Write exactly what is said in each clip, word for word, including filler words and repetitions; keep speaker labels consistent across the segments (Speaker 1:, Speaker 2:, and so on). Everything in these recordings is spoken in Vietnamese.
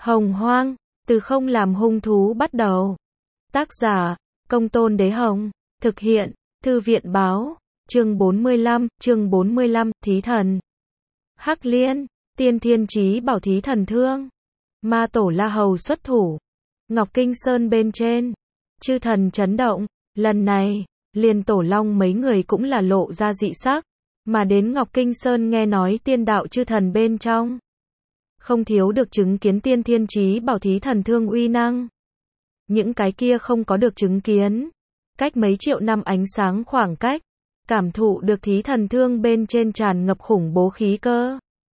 Speaker 1: Hồng Hoang, từ không làm hung thú bắt đầu. Tác giả, Công Tôn Đế Hồng. Thực hiện, Thư viện Báo. Chương bốn mươi lăm, chương bốn mươi lăm, Thí Thần. Hắc Liên, Tiên Thiên Chí Bảo Thí Thần Thương. Ma Tổ La Hầu xuất thủ. Ngọc Kinh Sơn bên trên. Chư thần chấn động. Lần này, liền Tổ Long mấy người cũng là lộ ra dị sắc. Mà đến Ngọc Kinh Sơn nghe nói tiên đạo chư thần bên trong. Không thiếu được chứng kiến Tiên Thiên Chí Bảo Thí Thần Thương uy năng. Những cái kia không có được chứng kiến. Cách mấy triệu năm ánh sáng khoảng cách. Cảm thụ được Thí Thần Thương bên trên tràn ngập khủng bố khí cơ.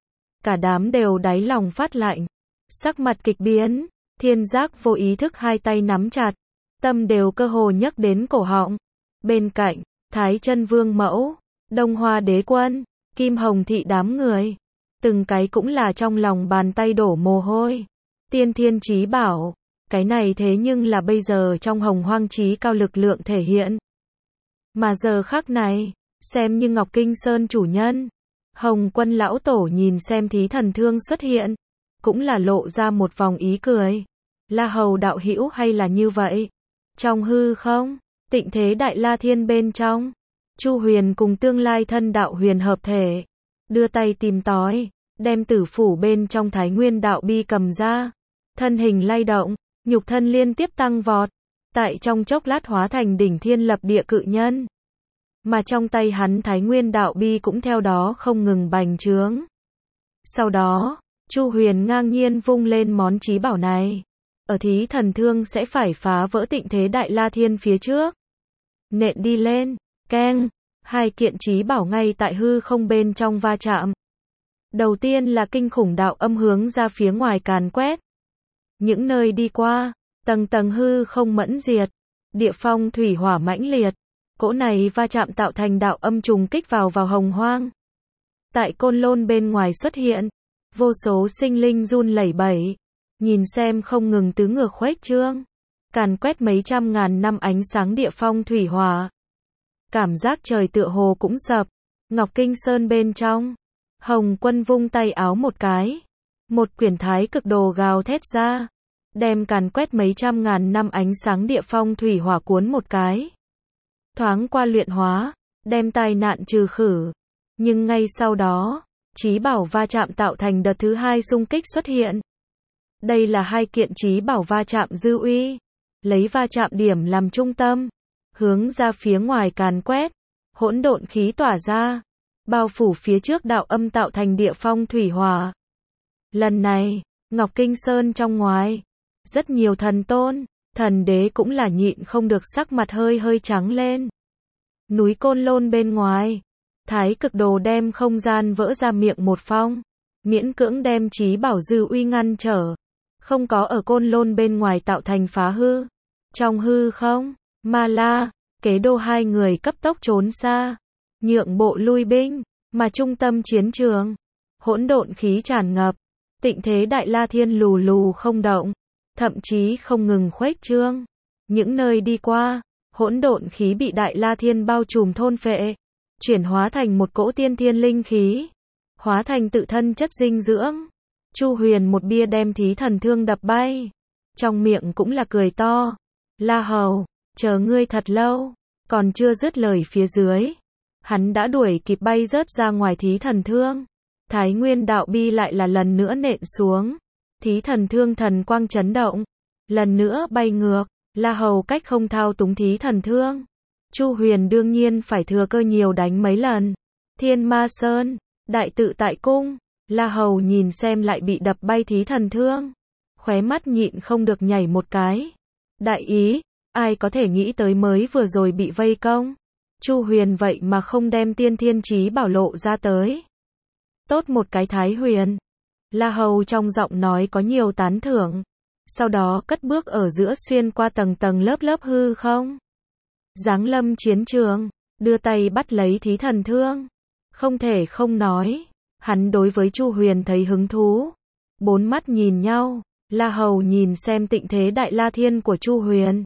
Speaker 1: Cả đám đều đáy lòng phát lạnh. Sắc mặt kịch biến. Thiên Giác vô ý thức hai tay nắm chặt. Tâm đều cơ hồ nhấc đến cổ họng. Bên cạnh, Thái Chân Vương Mẫu, Đông Hoa Đế Quân, Kim Hồng Thị đám người. Từng cái cũng là trong lòng bàn tay đổ mồ hôi. Tiên Thiên Chí Bảo. Cái này thế nhưng là bây giờ trong Hồng Hoang chí cao lực lượng thể hiện. Mà giờ khắc này, xem như Ngọc Kinh Sơn chủ nhân. Hồng Quân lão tổ nhìn xem Thí Thần Thương xuất hiện. Cũng là lộ ra một vòng ý cười. La Hầu đạo hữu hay là như vậy? Trong hư không, Tịnh Thế Đại La Thiên bên trong. Chu Huyền cùng tương lai thân đạo huyền hợp thể. Đưa tay tìm tòi, đem tử phủ bên trong Thái Nguyên đạo bi cầm ra. Thân hình lay động, nhục thân liên tiếp tăng vọt. Tại trong chốc lát hóa thành đỉnh thiên lập địa cự nhân. Mà trong tay hắn Thái Nguyên đạo bi cũng theo đó không ngừng bành trướng. Sau đó, Chu Huyền ngang nhiên vung lên món chí bảo này. Ở Thí Thần Thương sẽ phải phá vỡ Tịnh Thế Đại La Thiên phía trước. Nện đi lên, keng, hai kiện chí bảo ngay tại hư không bên trong va chạm. Đầu tiên là kinh khủng đạo âm hướng ra phía ngoài càn quét. Những nơi đi qua, tầng tầng hư không mẫn diệt, địa phong thủy hỏa mãnh liệt. Cỗ này va chạm tạo thành đạo âm trùng kích vào vào Hồng Hoang. Tại Côn Lôn bên ngoài xuất hiện, vô số sinh linh run lẩy bẩy, nhìn xem không ngừng tứ ngược khuếch trương, càn quét mấy trăm ngàn năm ánh sáng địa phong thủy hỏa. Cảm giác trời tựa hồ cũng sập. Ngọc Kinh Sơn bên trong, Hồng Quân vung tay áo một cái, một quyển thái cực đồ gào thét ra, đem càn quét mấy trăm ngàn năm ánh sáng địa phong thủy hỏa cuốn một cái. Thoáng qua luyện hóa, đem tai nạn trừ khử. Nhưng ngay sau đó, chí bảo va chạm tạo thành đợt thứ hai xung kích xuất hiện. Đây là hai kiện chí bảo va chạm dư uy, lấy va chạm điểm làm trung tâm, hướng ra phía ngoài càn quét, hỗn độn khí tỏa ra, bao phủ phía trước đạo âm tạo thành địa phong thủy hỏa. Lần này, Ngọc Kinh Sơn trong ngoài, rất nhiều thần tôn, thần đế cũng là nhịn không được sắc mặt hơi hơi trắng lên. Núi Côn Lôn bên ngoài, thái cực đồ đem không gian vỡ ra miệng một phong, miễn cưỡng đem chí bảo dư uy ngăn trở, không có ở Côn Lôn bên ngoài tạo thành phá hư. Trong hư không, Ma La, Kế Đô hai người cấp tốc trốn xa, nhượng bộ lui binh, mà trung tâm chiến trường, hỗn độn khí tràn ngập, Tịnh Thế Đại La Thiên lù lù không động, thậm chí không ngừng khuếch trương. Những nơi đi qua, hỗn độn khí bị Đại La Thiên bao trùm thôn phệ, chuyển hóa thành một cỗ tiên thiên linh khí, hóa thành tự thân chất dinh dưỡng. Chu Huyền một bia đem Thí Thần Thương đập bay, trong miệng cũng là cười to. La Hầu, chờ ngươi thật lâu. Còn chưa dứt lời phía dưới, hắn đã đuổi kịp bay rớt ra ngoài Thí Thần Thương. Thái Nguyên đạo bi lại là lần nữa nện xuống. Thí Thần Thương thần quang chấn động, lần nữa bay ngược. La Hầu cách không thao túng Thí Thần Thương. Chu Huyền đương nhiên phải thừa cơ nhiều đánh mấy lần. Thiên Ma Sơn, Đại Tự Tại Cung, La Hầu nhìn xem lại bị đập bay Thí Thần Thương, khóe mắt nhịn không được nhảy một cái. Đại ý, ai có thể nghĩ tới mới vừa rồi bị vây công. Chu Huyền vậy mà không đem Tiên Thiên Chí Bảo lộ ra tới. Tốt một cái Thái Huyền. La Hầu trong giọng nói có nhiều tán thưởng. Sau đó cất bước ở giữa xuyên qua tầng tầng lớp lớp hư không. Giáng lâm chiến trường, đưa tay bắt lấy Thí Thần Thương. Không thể không nói, hắn đối với Chu Huyền thấy hứng thú. Bốn mắt nhìn nhau, La Hầu nhìn xem Tịnh Thế Đại La Thiên của Chu Huyền.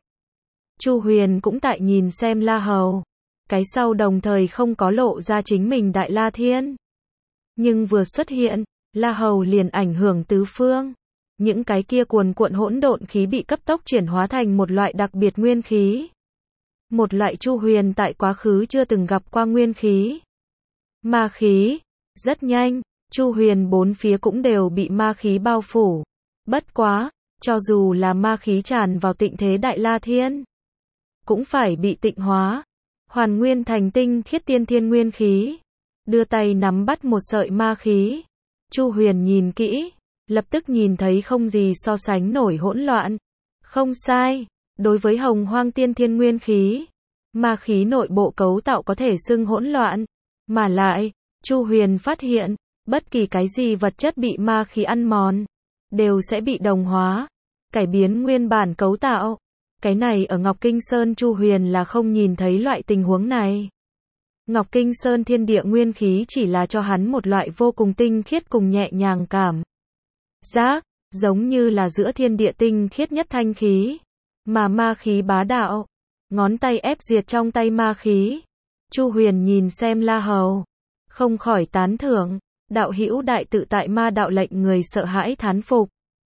Speaker 1: Chu Huyền cũng tại nhìn xem La Hầu. Cái sau đồng thời không có lộ ra chính mình Đại La Thiên. Nhưng vừa xuất hiện, La Hầu liền ảnh hưởng tứ phương. những cái kia cuồn cuộn hỗn độn khí bị cấp tốc chuyển hóa thành một loại đặc biệt nguyên khí. Một loại Chu Huyền tại quá khứ chưa từng gặp qua nguyên khí. Ma khí. Rất nhanh, Chu Huyền bốn phía cũng đều bị ma khí bao phủ. Bất quá, cho dù là ma khí tràn vào tịnh thế Đại La Thiên, cũng phải bị tịnh hóa, hoàn nguyên thành tinh khiết tiên thiên nguyên khí. Đưa tay nắm bắt một sợi ma khí. Chu Huyền nhìn kỹ, lập tức nhìn thấy không gì so sánh nổi hỗn loạn. Không sai, đối với hồng hoang tiên thiên nguyên khí, ma khí nội bộ cấu tạo có thể xưng hỗn loạn. Mà lại, Chu Huyền phát hiện, bất kỳ cái gì vật chất bị ma khí ăn mòn, đều sẽ bị đồng hóa, cải biến nguyên bản cấu tạo. Cái này ở Ngọc Kinh Sơn Chu Huyền là không nhìn thấy loại tình huống này. Ngọc Kinh Sơn thiên địa nguyên khí chỉ là cho hắn một loại vô cùng tinh khiết cùng nhẹ nhàng cảm giác, giống như là giữa thiên địa tinh khiết nhất thanh khí, mà ma khí bá đạo. Ngón tay ép diệt trong tay ma khí. Chu Huyền nhìn xem La Hầu, không khỏi tán thưởng, đạo hữu đại tự tại ma đạo lệnh người sợ hãi thán phục.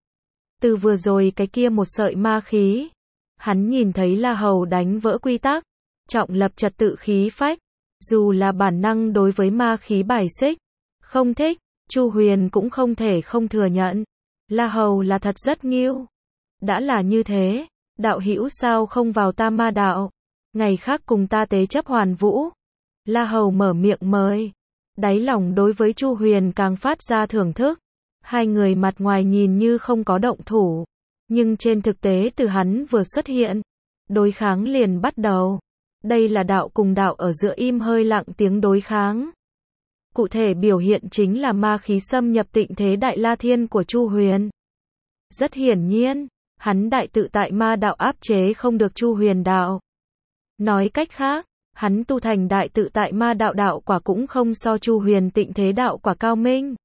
Speaker 1: Từ vừa rồi cái kia một sợi ma khí, hắn nhìn thấy La Hầu đánh vỡ quy tắc, trọng lập trật tự khí phách, dù là bản năng đối với ma khí bài xích, không thích, Chu Huyền cũng không thể không thừa nhận. La Hầu là thật rất nghiêu. Đã là như thế, đạo hữu sao không vào ta ma đạo, ngày khác cùng ta tế chấp hoàn vũ. La Hầu mở miệng mời, đáy lòng đối với Chu Huyền càng phát ra thưởng thức. Hai người mặt ngoài nhìn như không có động thủ, nhưng trên thực tế từ hắn vừa xuất hiện, đối kháng liền bắt đầu. Đây là đạo cùng đạo ở giữa im hơi lặng tiếng đối kháng. Cụ thể biểu hiện chính là ma khí xâm nhập tịnh thế Đại La Thiên của Chu Huyền. Rất hiển nhiên, hắn đại tự tại ma đạo áp chế không được Chu Huyền đạo. Nói cách khác, hắn tu thành đại tự tại ma đạo đạo quả cũng không so Chu Huyền tịnh thế đạo quả cao minh.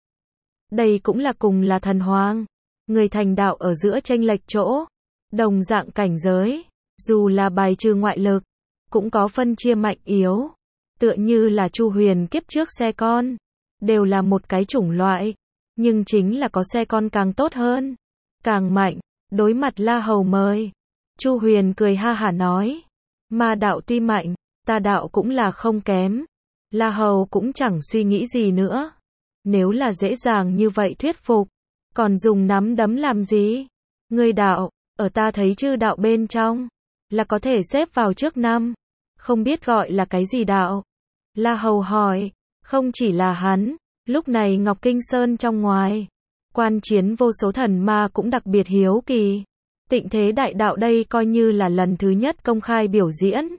Speaker 1: Đây cũng là cùng là thần hoàng, người thành đạo ở giữa chênh lệch chỗ, đồng dạng cảnh giới, dù là bài trừ ngoại lực, cũng có phân chia mạnh yếu. Tựa như là Chu Huyền kiếp trước xe con, đều là một cái chủng loại, nhưng chính là có xe con càng tốt hơn, càng mạnh. Đối mặt La Hầu mời, Chu Huyền cười ha hả nói, ma đạo tuy mạnh, ta đạo cũng là không kém. La Hầu cũng chẳng suy nghĩ gì nữa. Nếu là dễ dàng như vậy thuyết phục, còn dùng nắm đấm làm gì? Ngươi đạo, ở ta thấy chư đạo bên trong, là có thể xếp vào trước năm, không biết gọi là cái gì đạo? La Hầu hỏi, không chỉ là hắn, lúc này Ngọc Kinh Sơn trong ngoài, quan chiến vô số thần ma cũng đặc biệt hiếu kỳ. Tịnh thế đại đạo đây coi như là lần thứ nhất công khai biểu diễn.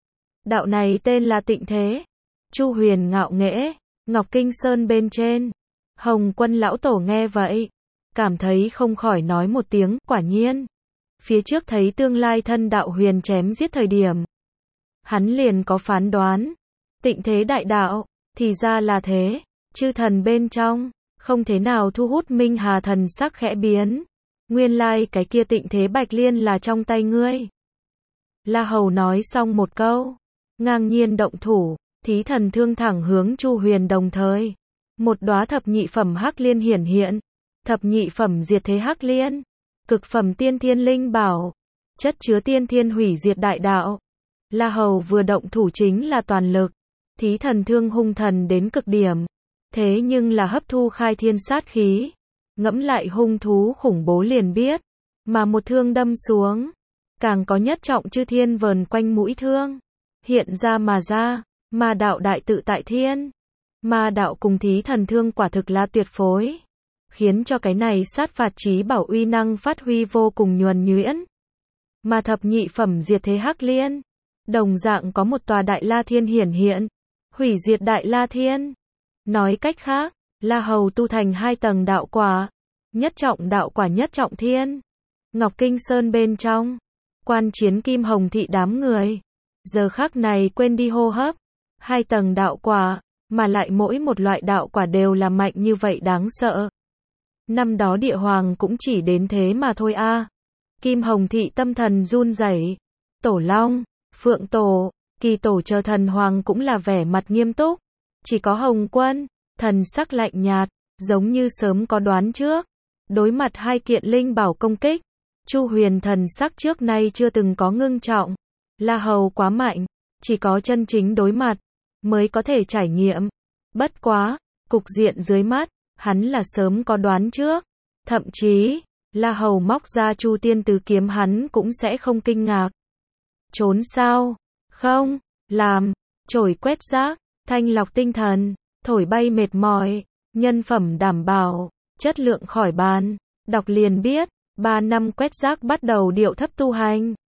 Speaker 1: Đạo này tên là Tịnh Thế. Chu Huyền ngạo nghễ, Ngọc Kinh Sơn bên trên. Hồng Quân lão tổ nghe vậy, cảm thấy không khỏi nói một tiếng, quả nhiên. Phía trước thấy tương lai thân đạo huyền chém giết thời điểm, hắn liền có phán đoán. Tịnh thế đại đạo, thì ra là thế, chư thần bên trong, không thế nào thu hút Minh Hà thần sắc khẽ biến. Nguyên lai cái kia tịnh thế bạch liên là trong tay ngươi. La Hầu nói xong một câu, ngang nhiên động thủ, thí thần thương thẳng hướng Chu Huyền đồng thời. Một đóa thập nhị phẩm hắc liên hiển hiện, thập nhị phẩm diệt thế hắc liên, cực phẩm tiên thiên linh bảo, chất chứa tiên thiên hủy diệt đại đạo. La Hầu vừa động thủ chính là toàn lực, thí thần thương hung thần đến cực điểm, thế nhưng là hấp thu khai thiên sát khí, ngẫm lại hung thú khủng bố liền biết, mà một thương đâm xuống, càng có nhất trọng chư thiên vờn quanh mũi thương, hiện ra mà ra, ma đạo đại tự tại thiên. Ma đạo cùng thí thần thương quả thực là tuyệt phối, khiến cho cái này sát phạt chí bảo uy năng phát huy vô cùng nhuần nhuyễn. Mà thập nhị phẩm diệt thế hắc liên, đồng dạng có một tòa đại la thiên hiển hiện, hủy diệt đại la thiên. Nói cách khác, La Hầu tu thành hai tầng đạo quả, nhất trọng đạo quả nhất trọng thiên. Ngọc Kinh Sơn bên trong, quan chiến Kim Hồng thị đám người, giờ khắc này quên đi hô hấp, hai tầng đạo quả, mà lại mỗi một loại đạo quả đều là mạnh như vậy đáng sợ. Năm đó địa hoàng cũng chỉ đến thế mà thôi a. À. Kim Hồng thị tâm thần run rẩy. Tổ Long, Phượng Tổ, Kỳ Tổ chờ thần hoàng cũng là vẻ mặt nghiêm túc. Chỉ có Hồng Quân, thần sắc lạnh nhạt, giống như sớm có đoán trước. Đối mặt hai kiện linh bảo công kích, Chu Huyền thần sắc trước nay chưa từng có ngưng trọng. La Hầu quá mạnh, chỉ có chân chính đối mặt mới có thể trải nghiệm. Bất quá, cục diện dưới mắt, hắn là sớm có đoán trước. Thậm chí, La Hầu móc ra Chu Tiên Tứ kiếm hắn cũng sẽ không kinh ngạc. Trốn sao? Không, làm, chổi quét rác, thanh lọc tinh thần, thổi bay mệt mỏi, nhân phẩm đảm bảo, chất lượng khỏi bàn. Đọc liền biết, ba năm quét rác bắt đầu điệu thấp tu hành.